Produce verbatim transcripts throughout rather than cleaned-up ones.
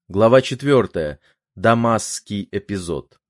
Глава четвертая. Дамасский эпизод.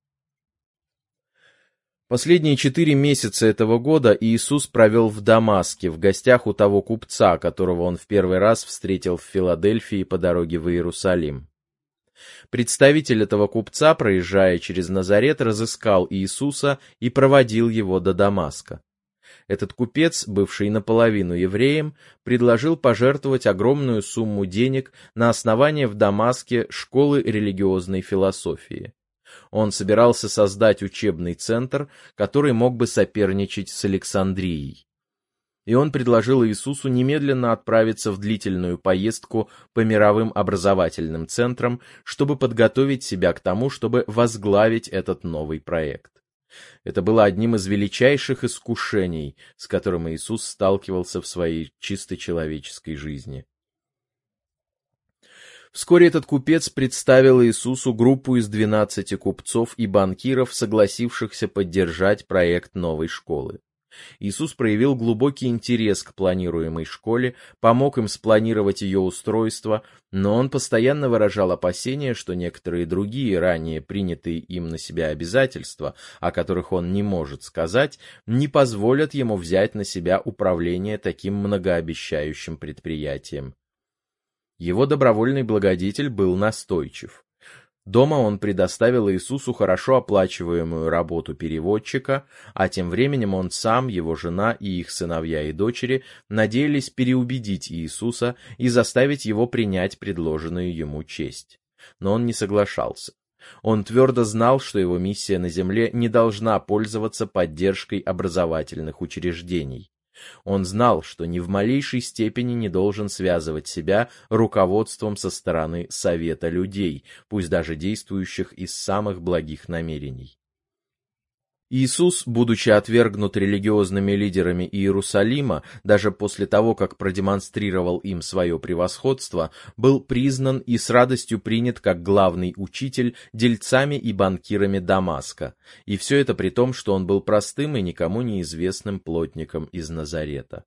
Последние четыре месяца этого года Иисус провел в Дамаске, в гостях у того купца, которого он в первый раз встретил в Филадельфии по дороге в Иерусалим. Представитель этого купца, проезжая через Назарет, разыскал Иисуса и проводил его до Дамаска. Этот купец, бывший наполовину евреем, предложил пожертвовать огромную сумму денег на основание в Дамаске школы религиозной философии. Он собирался создать учебный центр, который мог бы соперничать с Александрией. И он предложил Иисусу немедленно отправиться в длительную поездку по мировым образовательным центрам, чтобы подготовить себя к тому, чтобы возглавить этот новый проект. Это было одним из величайших искушений, с которым Иисус сталкивался в своей чисто человеческой жизни. Вскоре этот купец представил Иисусу группу из двенадцати купцов и банкиров, согласившихся поддержать проект новой школы. Иисус проявил глубокий интерес к планируемой школе, помог им спланировать ее устройство, но он постоянно выражал опасения, что некоторые другие, ранее принятые им на себя обязательства, о которых он не может сказать, не позволят ему взять на себя управление таким многообещающим предприятием. Его добровольный благодетель был настойчив. Дома он предоставил Иисусу хорошо оплачиваемую работу переводчика, а тем временем он сам, его жена и их сыновья и дочери надеялись переубедить Иисуса и заставить его принять предложенную ему честь. Но он не соглашался. Он твердо знал, что его миссия на земле не должна пользоваться поддержкой образовательных учреждений. Он знал, что ни в малейшей степени не должен связывать себя руководством со стороны совета людей, пусть даже действующих из самых благих намерений. Иисус, будучи отвергнут религиозными лидерами Иерусалима, даже после того, как продемонстрировал им свое превосходство, был признан и с радостью принят как главный учитель дельцами и банкирами Дамаска, и все это при том, что он был простым и никому неизвестным плотником из Назарета.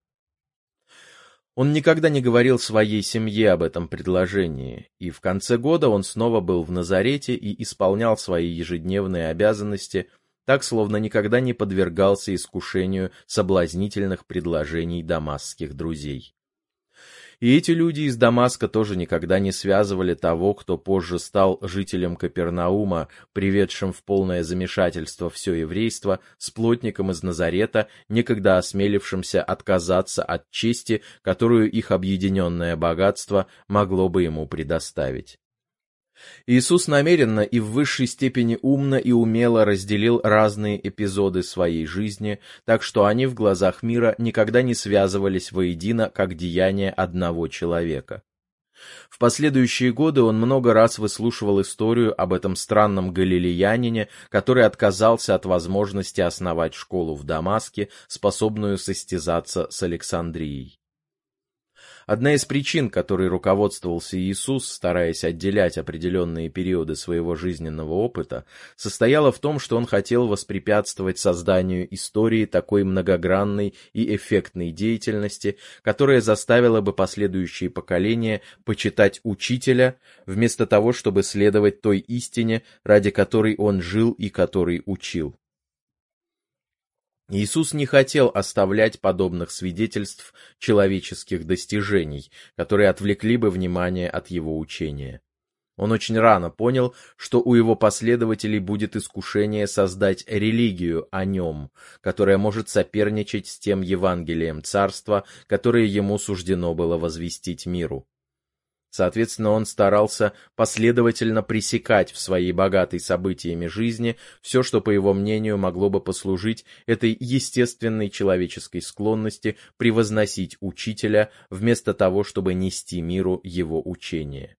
Он никогда не говорил своей семье об этом предложении, и в конце года он снова был в Назарете и исполнял свои ежедневные обязанности, так, словно никогда не подвергался искушению соблазнительных предложений дамасских друзей. И эти люди из Дамаска тоже никогда не связывали того, кто позже стал жителем Капернаума, приведшим в полное замешательство все еврейство, с плотником из Назарета, некогда осмелившимся отказаться от чести, которую их объединенное богатство могло бы ему предоставить. Иисус намеренно и в высшей степени умно и умело разделил разные эпизоды своей жизни, так что они в глазах мира никогда не связывались воедино как деяния одного человека. В последующие годы он много раз выслушивал историю об этом странном галилеянине, который отказался от возможности основать школу в Дамаске, способную состязаться с Александрией. Одна из причин, которой руководствовался Иисус, стараясь отделять определенные периоды своего жизненного опыта, состояла в том, что он хотел воспрепятствовать созданию истории такой многогранной и эффектной деятельности, которая заставила бы последующие поколения почитать учителя, вместо того, чтобы следовать той истине, ради которой он жил и которой учил. Иисус не хотел оставлять подобных свидетельств человеческих достижений, которые отвлекли бы внимание от его учения. Он очень рано понял, что у его последователей будет искушение создать религию о нем, которая может соперничать с тем Евангелием Царства, которое ему суждено было возвестить миру. Соответственно, он старался последовательно пресекать в своей богатой событиями жизни все, что, по его мнению, могло бы послужить этой естественной человеческой склонности превозносить учителя, вместо того, чтобы нести миру его учение.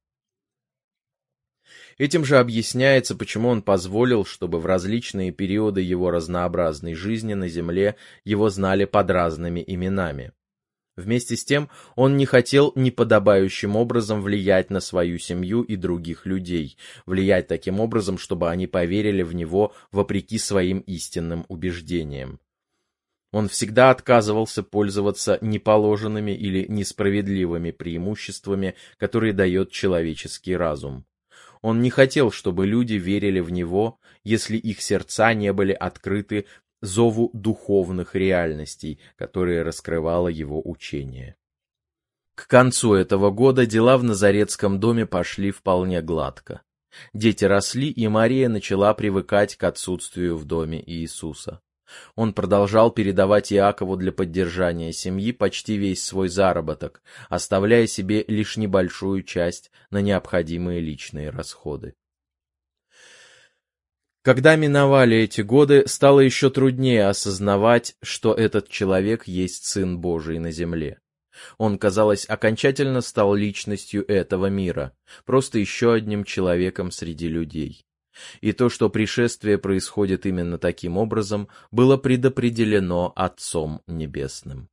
Этим же объясняется, почему он позволил, чтобы в различные периоды его разнообразной жизни на земле его знали под разными именами. Вместе с тем, он не хотел неподобающим образом влиять на свою семью и других людей, влиять таким образом, чтобы они поверили в него вопреки своим истинным убеждениям. Он всегда отказывался пользоваться неположенными или несправедливыми преимуществами, которые дает человеческий разум. Он не хотел, чтобы люди верили в него, если их сердца не были открыты зову духовных реальностей, которые раскрывало его учение. К концу этого года дела в Назаретском доме пошли вполне гладко. Дети росли, и Мария начала привыкать к отсутствию в доме Иисуса. Он продолжал передавать Иакову для поддержания семьи почти весь свой заработок, оставляя себе лишь небольшую часть на необходимые личные расходы. Когда миновали эти годы, стало еще труднее осознавать, что этот человек есть Сын Божий на земле. Он, казалось, окончательно стал личностью этого мира, просто еще одним человеком среди людей. И то, что пришествие происходит именно таким образом, было предопределено Отцом Небесным.